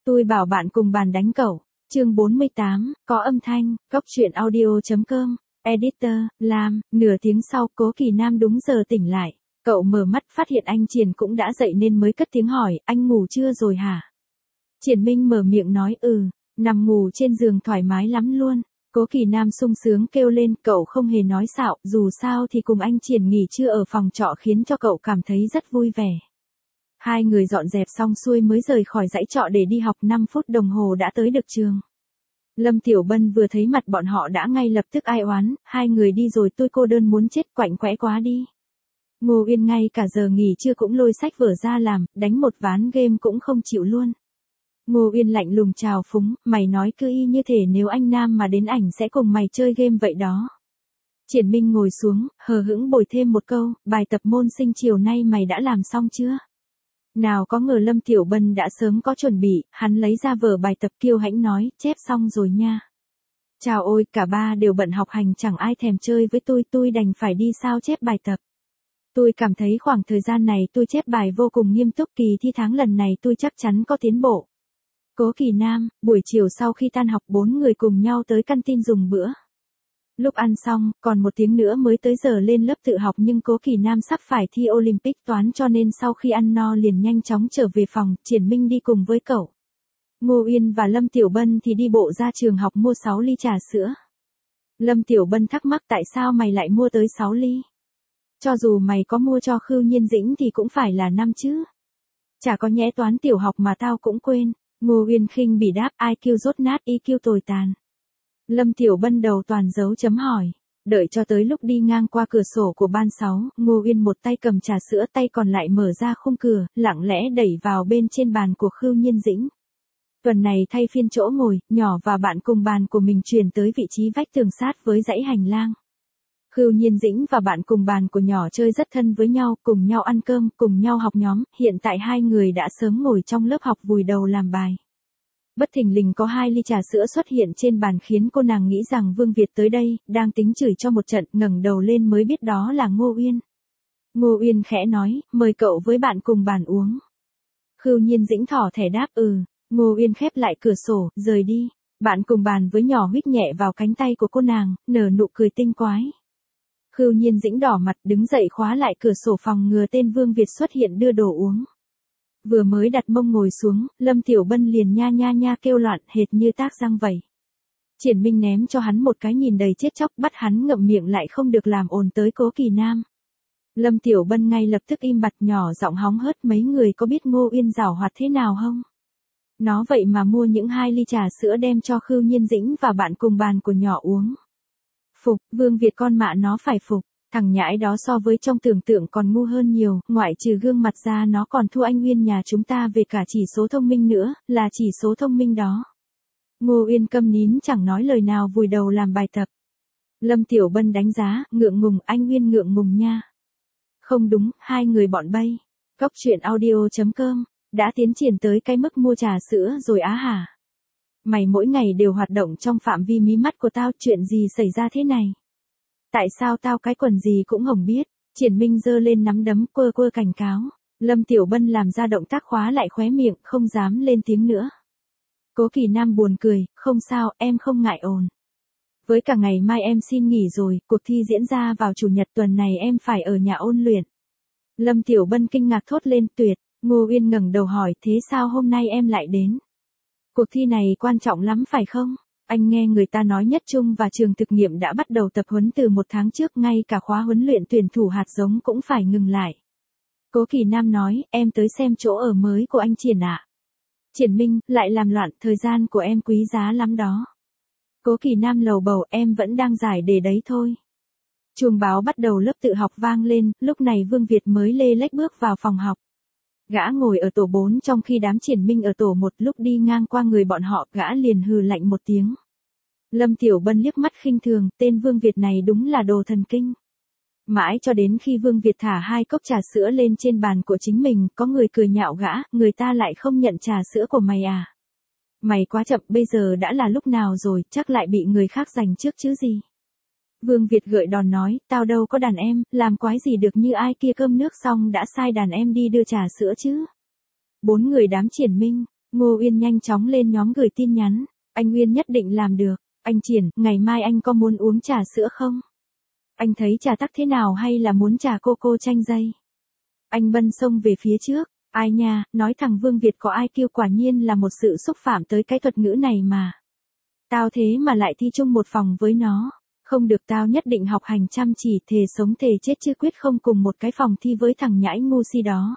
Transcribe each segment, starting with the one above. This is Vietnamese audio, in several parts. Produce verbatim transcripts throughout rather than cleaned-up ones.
Tôi bảo bạn cùng bàn đánh cậu. Chương bốn mươi tám, có âm thanh, góc truyện audio.com, editor, Lam, nửa tiếng sau Cố Kỳ Nam đúng giờ tỉnh lại. Cậu mở mắt phát hiện anh Triển cũng đã dậy nên mới cất tiếng hỏi, anh ngủ chưa rồi hả? Triển Minh mở miệng nói ừ, nằm ngủ trên giường thoải mái lắm luôn. Cố Kỳ Nam sung sướng kêu lên, cậu không hề nói xạo, dù sao thì cùng anh Triển nghỉ trưa ở phòng trọ khiến cho cậu cảm thấy rất vui vẻ. Hai người dọn dẹp xong xuôi mới rời khỏi dãy trọ để đi học, năm phút đồng hồ đã tới được trường. Lâm Tiểu Bân vừa thấy mặt bọn họ đã ngay lập tức ai oán, hai người đi rồi tôi cô đơn muốn chết, quạnh quẽ quá đi. Ngô Uyên ngay cả giờ nghỉ trưa cũng lôi sách vở ra làm, đánh một ván game cũng không chịu luôn. Ngô Uyên lạnh lùng chào phúng, mày nói cứ y như thể nếu anh Nam mà đến ảnh sẽ cùng mày chơi game vậy đó. Triển Minh ngồi xuống, hờ hững bồi thêm một câu, bài tập môn sinh chiều nay mày đã làm xong chưa? Nào có ngờ Lâm Tiểu Bân đã sớm có chuẩn bị, hắn lấy ra vở bài tập kiêu hãnh nói, chép xong rồi nha. Chào ôi, cả ba đều bận học hành chẳng ai thèm chơi với tôi, tôi đành phải đi sao chép bài tập. Tôi cảm thấy khoảng thời gian này tôi chép bài vô cùng nghiêm túc, kỳ thi tháng lần này tôi chắc chắn có tiến bộ. Cố Kỳ Nam, buổi chiều sau khi tan học bốn người cùng nhau tới căn tin dùng bữa. Lúc ăn xong, còn một tiếng nữa mới tới giờ lên lớp tự học nhưng Cố Kỳ Nam sắp phải thi Olympic toán cho nên sau khi ăn no liền nhanh chóng trở về phòng, Triển Minh đi cùng với cậu. Ngô Uyên và Lâm Tiểu Bân thì đi bộ ra trường học mua sáu ly trà sữa. Lâm Tiểu Bân thắc mắc tại sao mày lại mua tới sáu ly? Cho dù mày có mua cho Khưu Nhiên Dĩnh thì cũng phải là năm chứ. Chả có nhẽ toán tiểu học mà tao cũng quên. Ngô Uyên khinh bỉ đáp, i kiu dốt nát i kiu tồi tàn. Lâm Tiểu Bân đầu toàn dấu chấm hỏi. Đợi cho tới lúc đi ngang qua cửa sổ của ban sáu, Ngô Uyên một tay cầm trà sữa, tay còn lại mở ra khung cửa, lặng lẽ đẩy vào bên trên bàn của Khưu Nhiên Dĩnh. Tuần này thay phiên chỗ ngồi, nhỏ và bạn cùng bàn của mình chuyển tới vị trí vách tường sát với dãy hành lang. Khưu Nhiên Dĩnh và bạn cùng bàn của nhỏ chơi rất thân với nhau, cùng nhau ăn cơm, cùng nhau học nhóm, hiện tại hai người đã sớm ngồi trong lớp học vùi đầu làm bài. Bất thình lình có hai ly trà sữa xuất hiện trên bàn khiến cô nàng nghĩ rằng Vương Việt tới đây, đang tính chửi cho một trận, ngẩng đầu lên mới biết đó là Ngô Uyên. Ngô Uyên khẽ nói, mời cậu với bạn cùng bàn uống. Khưu Nhiên Dĩnh thỏ thẻ đáp ừ, Ngô Uyên khép lại cửa sổ, rời đi. Bạn cùng bàn với nhỏ huýt nhẹ vào cánh tay của cô nàng, nở nụ cười tinh quái. Khưu Nhiên Dĩnh đỏ mặt đứng dậy khóa lại cửa sổ phòng ngừa tên Vương Việt xuất hiện đưa đồ uống. Vừa mới đặt mông ngồi xuống, Lâm Tiểu Bân liền nha nha nha kêu loạn hệt như tác răng vậy. Triển Minh ném cho hắn một cái nhìn đầy chết chóc, bắt hắn ngậm miệng lại không được làm ồn tới Cố Kỳ Nam. Lâm Tiểu Bân ngay lập tức im bặt, nhỏ giọng hóng hớt, mấy người có biết Ngô Uyên giảo hoạt thế nào không? Nó vậy mà mua những hai ly trà sữa đem cho Khưu Nhiên Dĩnh và bạn cùng bàn của nhỏ uống. Phục, Vương Việt con mạ nó phải phục. Thằng nhãi đó so với trong tưởng tượng còn ngu hơn nhiều, ngoại trừ gương mặt ra nó còn thua anh Uyên nhà chúng ta về cả chỉ số thông minh nữa, là chỉ số thông minh đó. Ngô Uyên câm nín chẳng nói lời nào vùi đầu làm bài tập. Lâm Tiểu Bân đánh giá, ngượng ngùng, anh Uyên ngượng ngùng nha. Không đúng, hai người bọn bay. Góc truyện audio.com, đã tiến triển tới cái mức mua trà sữa rồi á hả? Mày mỗi ngày đều hoạt động trong phạm vi mí mắt của tao, chuyện gì xảy ra thế này? Tại sao tao cái quần gì cũng hổng biết? Triển Minh giơ lên nắm đấm quơ quơ cảnh cáo. Lâm Tiểu Bân làm ra động tác khóa lại khóe miệng, không dám lên tiếng nữa. Cố Kỳ Nam buồn cười, không sao, em không ngại ồn. Với cả ngày mai em xin nghỉ rồi, cuộc thi diễn ra vào chủ nhật, tuần này em phải ở nhà ôn luyện. Lâm Tiểu Bân kinh ngạc thốt lên, tuyệt. Ngô Uyên ngẩng đầu hỏi, thế sao hôm nay em lại đến? Cuộc thi này quan trọng lắm phải không? Anh nghe người ta nói Nhất Trung và trường thực nghiệm đã bắt đầu tập huấn từ một tháng trước, ngay cả khóa huấn luyện tuyển thủ hạt giống cũng phải ngừng lại. Cố Kỳ Nam nói, em tới xem chỗ ở mới của anh Triển ạ. À? Triển Minh, lại làm loạn, thời gian của em quý giá lắm đó. Cố Kỳ Nam lầu bầu, em vẫn đang giải đề đấy thôi. Chuông báo bắt đầu lớp tự học vang lên, lúc này Vương Việt mới lê lếch bước vào phòng học. Gã ngồi ở tổ bốn trong khi đám Triển Minh ở tổ một, lúc đi ngang qua người bọn họ, gã liền hừ lạnh một tiếng. Lâm Tiểu Bân liếc mắt khinh thường, tên Vương Việt này đúng là đồ thần kinh. Mãi cho đến khi Vương Việt thả hai cốc trà sữa lên trên bàn của chính mình, có người cười nhạo gã, người ta lại không nhận trà sữa của mày à? Mày quá chậm, bây giờ đã là lúc nào rồi, chắc lại bị người khác giành trước chứ gì? Vương Việt gợi đòn nói, tao đâu có đàn em, làm quái gì được như ai kia cơm nước xong đã sai đàn em đi đưa trà sữa chứ. Bốn người đám Triển Minh, Ngô Uyên nhanh chóng lên nhóm gửi tin nhắn. Anh Uyên nhất định làm được. Anh Triển, ngày mai anh có muốn uống trà sữa không? Anh thấy trà tắc thế nào hay là muốn trà coco chanh dây? Anh Bân xông về phía trước. Ai nha, nói thằng Vương Việt có ai kêu quả nhiên là một sự xúc phạm tới cái thuật ngữ này mà. Tao thế mà lại thi chung một phòng với nó. Không được, tao nhất định học hành chăm chỉ, thề sống thề chết chứ quyết không cùng một cái phòng thi với thằng nhãi ngu si đó.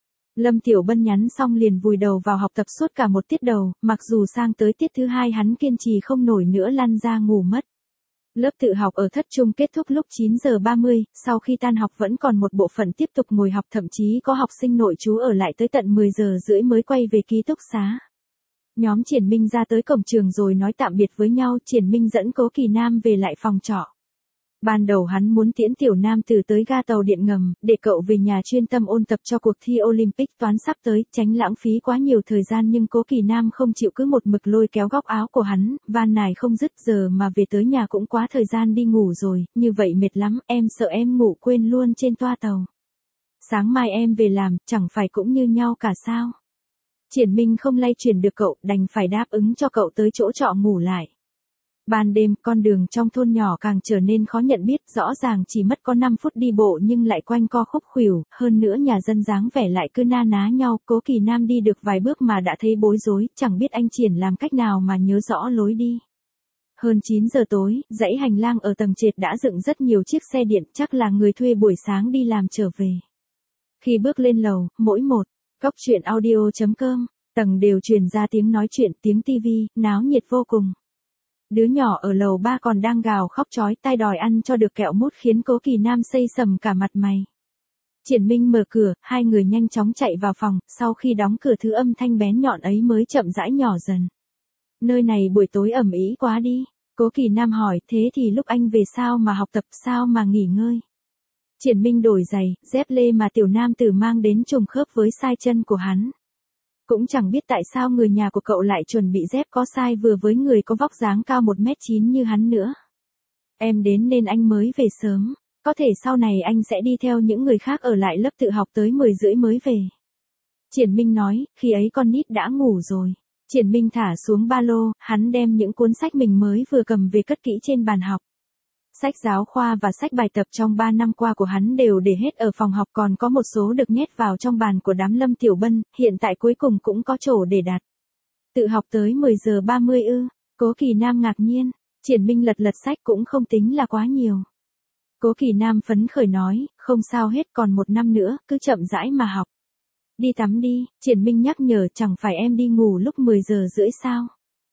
Lâm Tiểu Bân nhắn xong liền vùi đầu vào học tập suốt cả một tiết đầu, mặc dù sang tới tiết thứ hai hắn kiên trì không nổi nữa lăn ra ngủ mất. Lớp tự học ở thất trung kết thúc lúc chín giờ ba mươi, sau khi tan học vẫn còn một bộ phận tiếp tục ngồi học, thậm chí có học sinh nội trú ở lại tới tận mười giờ rưỡi mới quay về ký túc xá. Nhóm Triển Minh ra tới cổng trường rồi nói tạm biệt với nhau, Triển Minh dẫn Cố Kỳ Nam về lại phòng trọ. Ban đầu hắn muốn tiễn Tiểu Nam từ tới ga tàu điện ngầm, để cậu về nhà chuyên tâm ôn tập cho cuộc thi Olympic toán sắp tới, tránh lãng phí quá nhiều thời gian, nhưng Cố Kỳ Nam không chịu, cứ một mực lôi kéo góc áo của hắn, van nài không dứt, giờ mà về tới nhà cũng quá thời gian đi ngủ rồi, như vậy mệt lắm, em sợ em ngủ quên luôn trên toa tàu. Sáng mai em về làm, chẳng phải cũng như nhau cả sao? Triển Minh không lay chuyển được cậu, đành phải đáp ứng cho cậu tới chỗ trọ ngủ lại. Ban đêm, con đường trong thôn nhỏ càng trở nên khó nhận biết, rõ ràng chỉ mất có năm phút đi bộ nhưng lại quanh co khúc khuỷu, hơn nữa nhà dân dáng vẻ lại cứ na ná nhau. Cố Kỳ Nam đi được vài bước mà đã thấy bối rối, chẳng biết anh Triển làm cách nào mà nhớ rõ lối đi. Hơn chín giờ tối, dãy hành lang ở tầng trệt đã dựng rất nhiều chiếc xe điện, chắc là người thuê buổi sáng đi làm trở về. Khi bước lên lầu, mỗi một góc truyện audio chấm com, tầng đều truyền ra tiếng nói chuyện, tiếng tivi, náo nhiệt vô cùng. Đứa nhỏ ở lầu ba còn đang gào khóc chói tai đòi ăn cho được kẹo mút khiến Cố Kỳ Nam xây sầm cả mặt mày. Triển Minh mở cửa, hai người nhanh chóng chạy vào phòng, sau khi đóng cửa thứ âm thanh bén nhọn ấy mới chậm rãi nhỏ dần. Nơi này buổi tối ầm ĩ quá đi. Cố Kỳ Nam hỏi, thế thì lúc anh về sao mà học tập, sao mà nghỉ ngơi? Triển Minh đổi giày, dép lê mà Tiểu Nam Tử mang đến trùng khớp với size chân của hắn. Cũng chẳng biết tại sao người nhà của cậu lại chuẩn bị dép có size vừa với người có vóc dáng cao một mét chín như hắn nữa. Em đến nên anh mới về sớm, có thể sau này anh sẽ đi theo những người khác ở lại lớp tự học tới mười rưỡi mới về. Triển Minh nói, khi ấy con nít đã ngủ rồi. Triển Minh thả xuống ba lô, hắn đem những cuốn sách mình mới vừa cầm về cất kỹ trên bàn học. Sách giáo khoa và sách bài tập trong ba năm qua của hắn đều để hết ở phòng học, còn có một số được nhét vào trong bàn của đám Lâm Tiểu Bân, hiện tại cuối cùng cũng có chỗ để đặt. Tự học tới mười giờ ba mươi ư? Cố Kỳ Nam ngạc nhiên, Triển Minh lật lật sách cũng không tính là quá nhiều. Cố Kỳ Nam phấn khởi nói, không sao hết, còn một năm nữa, cứ chậm rãi mà học. Đi tắm đi, Triển Minh nhắc nhở, chẳng phải em đi ngủ lúc mười giờ rưỡi sao?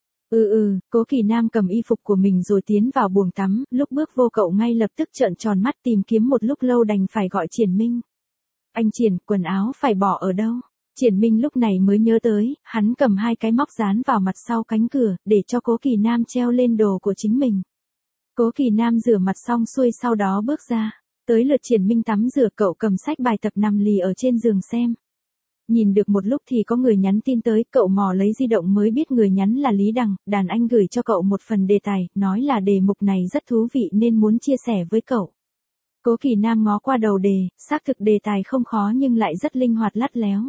Ừ ừ, Cố Kỳ Nam cầm y phục của mình rồi tiến vào buồng tắm, lúc bước vô cậu ngay lập tức trợn tròn mắt, tìm kiếm một lúc lâu đành phải gọi Triển Minh. Anh Triển, quần áo phải bỏ ở đâu? Triển Minh lúc này mới nhớ tới, hắn cầm hai cái móc dán vào mặt sau cánh cửa, để cho Cố Kỳ Nam treo lên đồ của chính mình. Cố Kỳ Nam rửa mặt xong xuôi sau đó bước ra, tới lượt Triển Minh tắm rửa, cậu cầm sách bài tập nằm lì ở trên giường xem. Nhìn được một lúc thì có người nhắn tin tới, cậu mò lấy di động mới biết người nhắn là Lý Đằng, đàn anh gửi cho cậu một phần đề tài, nói là đề mục này rất thú vị nên muốn chia sẻ với cậu. Cố Kỳ Nam ngó qua đầu đề, xác thực đề tài không khó nhưng lại rất linh hoạt lắt léo.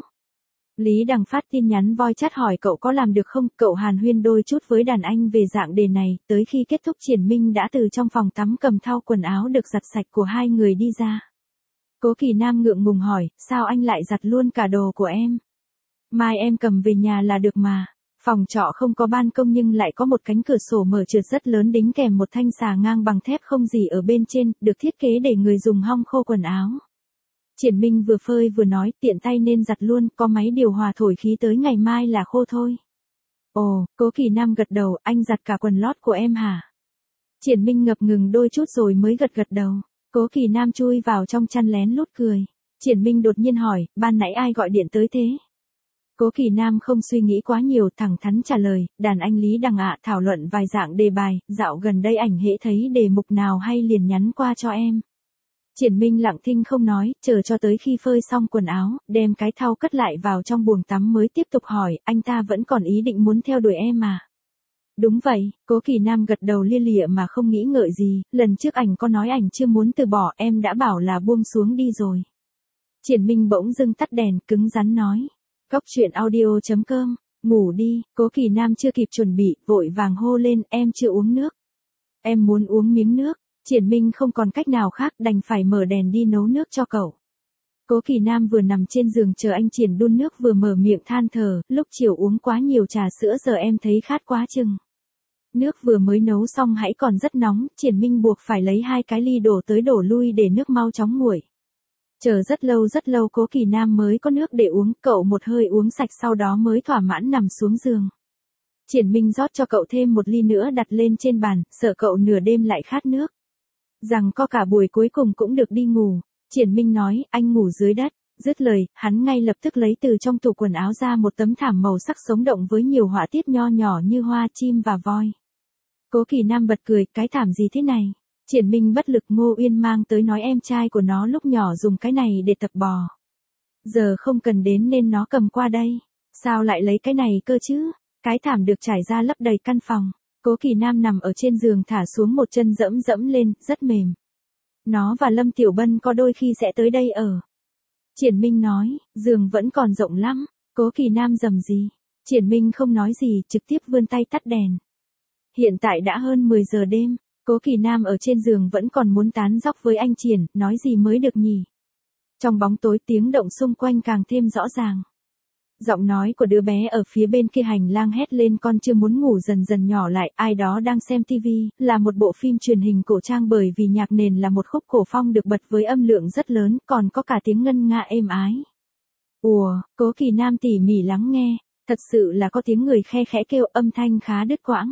Lý Đằng phát tin nhắn voi chat hỏi cậu có làm được không, cậu hàn huyên đôi chút với đàn anh về dạng đề này, tới khi kết thúc Triển Minh đã từ trong phòng tắm cầm thau quần áo được giặt sạch của hai người đi ra. Cố Kỳ Nam ngượng ngùng hỏi, sao anh lại giặt luôn cả đồ của em? Mai em cầm về nhà là được mà. Phòng trọ không có ban công nhưng lại có một cánh cửa sổ mở trượt rất lớn đính kèm một thanh xà ngang bằng thép không gì ở bên trên, được thiết kế để người dùng hong khô quần áo. Triển Minh vừa phơi vừa nói, tiện tay nên giặt luôn, có máy điều hòa thổi khí tới ngày mai là khô thôi. Ồ, Cố Kỳ Nam gật đầu, anh giặt cả quần lót của em hả? Triển Minh ngập ngừng đôi chút rồi mới gật gật đầu. Cố Kỳ Nam chui vào trong chăn lén lút cười. Triển Minh đột nhiên hỏi, ban nãy ai gọi điện tới thế? Cố Kỳ Nam không suy nghĩ quá nhiều, thẳng thắn trả lời, đàn anh Lý Đằng ạ, thảo luận vài dạng đề bài, dạo gần đây ảnh hễ thấy đề mục nào hay liền nhắn qua cho em. Triển Minh lặng thinh không nói, chờ cho tới khi phơi xong quần áo, đem cái thau cất lại vào trong buồng tắm mới tiếp tục hỏi, anh ta vẫn còn ý định muốn theo đuổi em à? Đúng vậy, Cố Kỳ Nam gật đầu lia lịa mà không nghĩ ngợi gì, lần trước ảnh có nói ảnh chưa muốn từ bỏ, em đã bảo là buông xuống đi rồi. Triển Minh bỗng dưng tắt đèn, cứng rắn nói. Góc truyện audio chấm com Ngủ đi, Cố Kỳ Nam chưa kịp chuẩn bị, vội vàng hô lên, em chưa uống nước. Em muốn uống miếng nước. Triển Minh không còn cách nào khác, đành phải mở đèn đi nấu nước cho cậu. Cố Kỳ Nam vừa nằm trên giường chờ anh Triển đun nước vừa mở miệng than thở, lúc chiều uống quá nhiều trà sữa giờ em thấy khát quá chừng. Nước vừa mới nấu xong hãy còn rất nóng, Triển Minh buộc phải lấy hai cái ly đổ tới đổ lui để nước mau chóng nguội. Chờ rất lâu rất lâu Cố Kỳ Nam mới có nước để uống, cậu một hơi uống sạch sau đó mới thỏa mãn nằm xuống giường. Triển Minh rót cho cậu thêm một ly nữa đặt lên trên bàn, sợ cậu nửa đêm lại khát nước. Rằng có cả buổi cuối cùng cũng được đi ngủ. Triển Minh nói, anh ngủ dưới đất. Dứt lời, hắn ngay lập tức lấy từ trong tủ quần áo ra một tấm thảm màu sắc sống động với nhiều họa tiết nho nhỏ như hoa, chim và voi. Cố Kỳ Nam bật cười, cái thảm gì thế này? Triển Minh bất lực. Ngô Uyên mang tới nói em trai của nó lúc nhỏ dùng cái này để tập bò. Giờ không cần đến nên nó cầm qua đây. Sao lại lấy cái này cơ chứ? Cái thảm được trải ra lấp đầy căn phòng. Cố Kỳ Nam nằm ở trên giường thả xuống một chân dẫm dẫm lên, rất mềm. Nó và Lâm Tiểu Bân có đôi khi sẽ tới đây ở. Triển Minh nói, giường vẫn còn rộng lắm. Cố Kỳ Nam rầm gì. Triển Minh không nói gì, trực tiếp vươn tay tắt đèn. Hiện tại đã hơn mười giờ đêm. Cố Kỳ Nam ở trên giường vẫn còn muốn tán dóc với anh Triển, nói gì mới được nhỉ. Trong bóng tối tiếng động xung quanh càng thêm rõ ràng. Giọng nói của đứa bé ở phía bên kia hành lang hét lên con chưa muốn ngủ dần dần nhỏ lại, ai đó đang xem tivi, là một bộ phim truyền hình cổ trang bởi vì nhạc nền là một khúc cổ phong được bật với âm lượng rất lớn, còn có cả tiếng ngân nga êm ái. Ùa, Cố Kỳ Nam tỉ mỉ lắng nghe, thật sự là có tiếng người khe khẽ kêu âm thanh khá đứt quãng.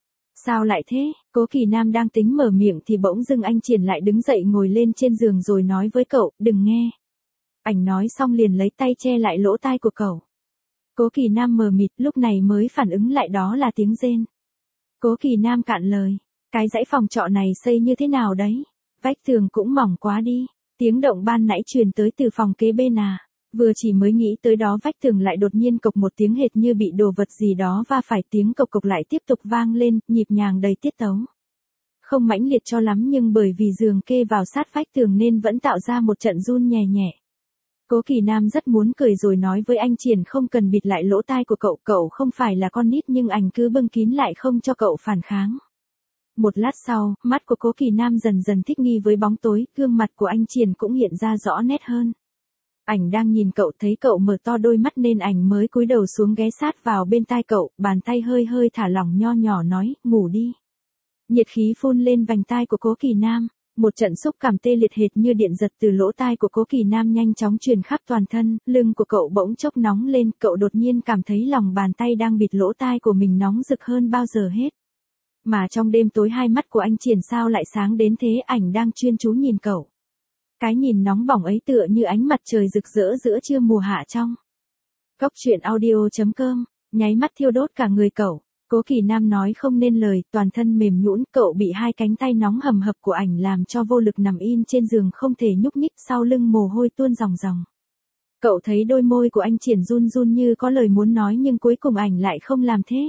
Sao lại thế? Cố Kỳ Nam đang tính mở miệng thì bỗng dưng anh Triển lại đứng dậy ngồi lên trên giường rồi nói với cậu, đừng nghe. Ảnh nói xong liền lấy tay che lại lỗ tai của cậu. Cố Kỳ Nam mờ mịt lúc này mới phản ứng lại đó là tiếng rên. Cố Kỳ Nam cạn lời. Cái dãy phòng trọ này xây như thế nào đấy? Vách tường cũng mỏng quá đi. Tiếng động ban nãy truyền tới từ phòng kế bên à. Vừa chỉ mới nghĩ tới đó vách tường lại đột nhiên cộc một tiếng hệt như bị đồ vật gì đó va phải, tiếng cộc cộc lại tiếp tục vang lên, nhịp nhàng đầy tiết tấu. Không mãnh liệt cho lắm nhưng bởi vì giường kê vào sát vách tường nên vẫn tạo ra một trận run nhẹ nhẹ. Cố Kỳ Nam rất muốn cười rồi nói với anh Triển không cần bịt lại lỗ tai của cậu, cậu không phải là con nít nhưng ảnh cứ bưng kín lại không cho cậu phản kháng. Một lát sau, mắt của Cố Kỳ Nam dần dần thích nghi với bóng tối, gương mặt của anh Triển cũng hiện ra rõ nét hơn. Ảnh đang nhìn cậu, thấy cậu mở to đôi mắt nên ảnh mới cúi đầu xuống ghé sát vào bên tai cậu, bàn tay hơi hơi thả lỏng nho nhỏ nói, ngủ đi. Nhiệt khí phun lên vành tai của Cố Kỳ Nam. Một trận xúc cảm tê liệt hệt như điện giật từ lỗ tai của Cố Kỳ Nam nhanh chóng truyền khắp toàn thân, lưng của cậu bỗng chốc nóng lên, cậu đột nhiên cảm thấy lòng bàn tay đang bịt lỗ tai của mình nóng rực hơn bao giờ hết. Mà trong đêm tối hai mắt của anh Triển sao lại sáng đến thế, ảnh đang chuyên chú nhìn cậu. Cái nhìn nóng bỏng ấy tựa như ánh mặt trời rực rỡ giữa trưa mùa hạ trong. Góc truyện audio chấm com, nháy mắt thiêu đốt cả người cậu. Cố Kỳ Nam nói không nên lời, toàn thân mềm nhũn, cậu bị hai cánh tay nóng hầm hập của ảnh làm cho vô lực nằm in trên giường không thể nhúc nhích, sau lưng mồ hôi tuôn ròng ròng. Cậu thấy đôi môi của anh Triển run run như có lời muốn nói nhưng cuối cùng ảnh lại không làm thế.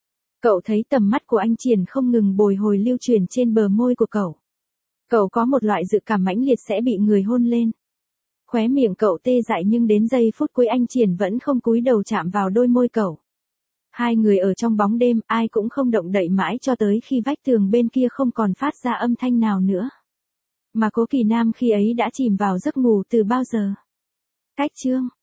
Cậu thấy tầm mắt của anh Triển không ngừng bồi hồi lưu truyền trên bờ môi của cậu. Cậu có một loại dự cảm mãnh liệt sẽ bị người hôn lên. Khóe miệng cậu tê dại nhưng đến giây phút cuối anh Triển vẫn không cúi đầu chạm vào đôi môi cậu. Hai người ở trong bóng đêm, ai cũng không động đậy mãi cho tới khi vách tường bên kia không còn phát ra âm thanh nào nữa. Mà Cố Kỳ Nam khi ấy đã chìm vào giấc ngủ từ bao giờ. Cách chương